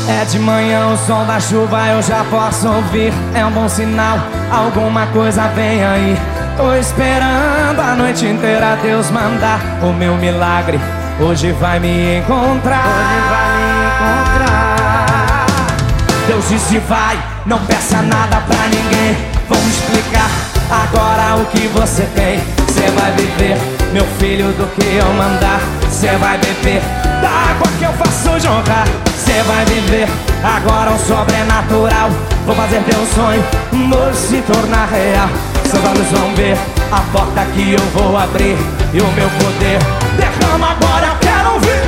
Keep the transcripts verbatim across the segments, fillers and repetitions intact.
É de manhã, o som da chuva eu já posso ouvir. É um bom sinal, alguma coisa vem aí. Tô esperando a noite inteira Deus mandar o meu milagre. Hoje vai me encontrar. Hoje vai me encontrar. Deus disse vai, não peça nada pra ninguém. Vamos explicar agora o que você tem. Cê vai viver, meu filho, do que eu mandar. Cê vai beber da água que eu faço jorrar. Cê vai viver agora um sobrenatural. Vou fazer teu sonho, amor, se tornar real. Seus olhos vão ver a porta que eu vou abrir. E o meu poder derrama agora, eu quero ouvir.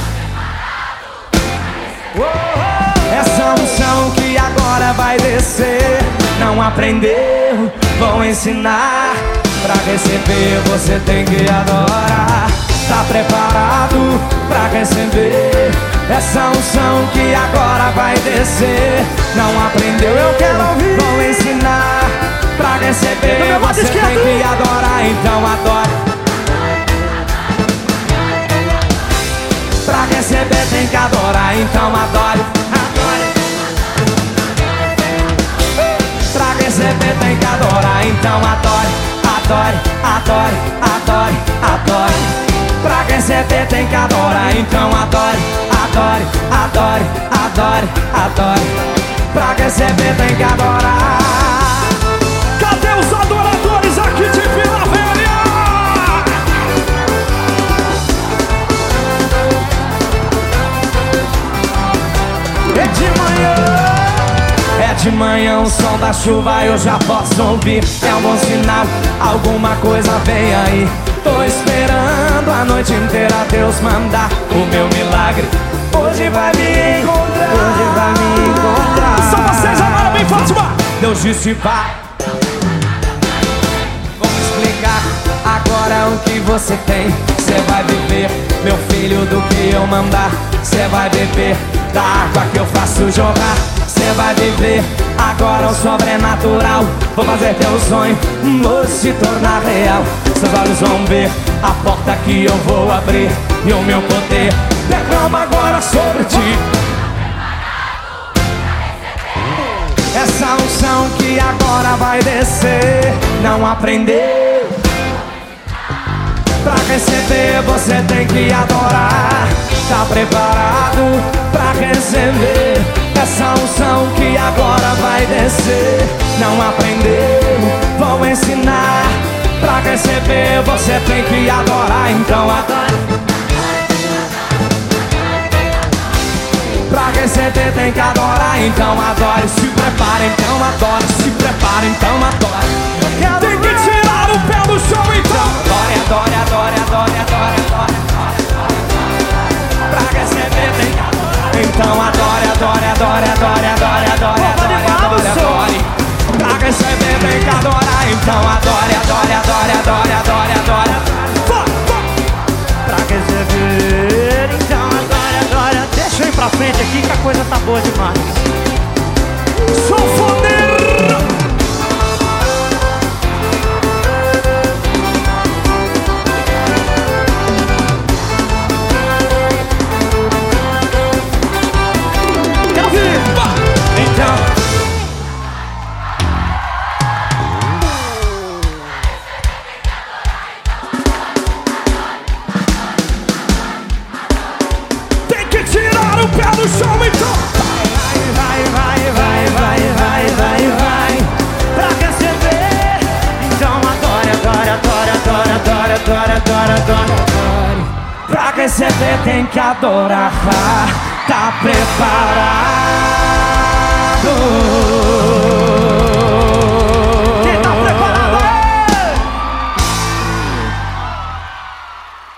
Essa unção que agora vai descer. Não aprendeu, vou ensinar. Pra receber você tem que adorar. Tá preparado pra receber essa unção que agora vai descer? Não aprendeu, eu quero ouvir. Vou ensinar. Pra receber você tem que adorar, então adore. Pra receber tem que adorar, então adore. Adore. Pra receber tem que adorar, então adore. Adore, adore, adore, adore. Pra receber tem que adorar, então adore. Adore, adore, adore, adore. Pra receber tem que adorar. Cadê os adoradores aqui de Vila Velha? É de manhã, é de manhã, o som da chuva eu já posso ouvir. É um bom sinal, alguma coisa vem aí. Tô esperando a noite inteira Deus mandar o meu milagre. Hoje vai me encontrar. Hoje vai me encontrar. Só vocês agora, bem Fátima. Deus disse vai. Vamos explicar agora o que você tem. Cê vai viver, meu filho, do que eu mandar. Cê vai beber da água que eu faço jorrar. Cê vai viver agora o sobrenatural. Vou fazer teu sonho, vou se tornar real. Seus olhos vão ver a porta que eu vou abrir. E o meu poder derrama agora sobre ti. Essa unção que agora vai descer. Não aprendeu? Pra receber você tem que adorar. Tá preparado pra receber essa unção que agora vai descer? Não aprendeu? Vou ensinar. Pra receber você tem que adorar, então adore. Pra receber tem que adorar, então adore. Se prepara, então adore. Se prepara, então adore. Tem que tirar o pé do chão, então. Adore, adore, adore, adore, adore, adore, adore. Pra receber tem que adorar, então adore, adore, adore, adore, adore, adore, adore, adore, adore. Pra receber tem que adorar, então adore, adore, adore, adore, adore, adore, adore. Pra receber, então adore, adore. Deixa eu ir pra frente aqui que a coisa tá boa demais. Sou foder. Quero ver. Então tirar o pé do chão, então. Vai, vai, vai, vai, vai, vai, vai. Pra receber, então adore, adore, adore, adore, adore, adore, adore, adore, adore. Pra receber tem que adorar. Tá preparado?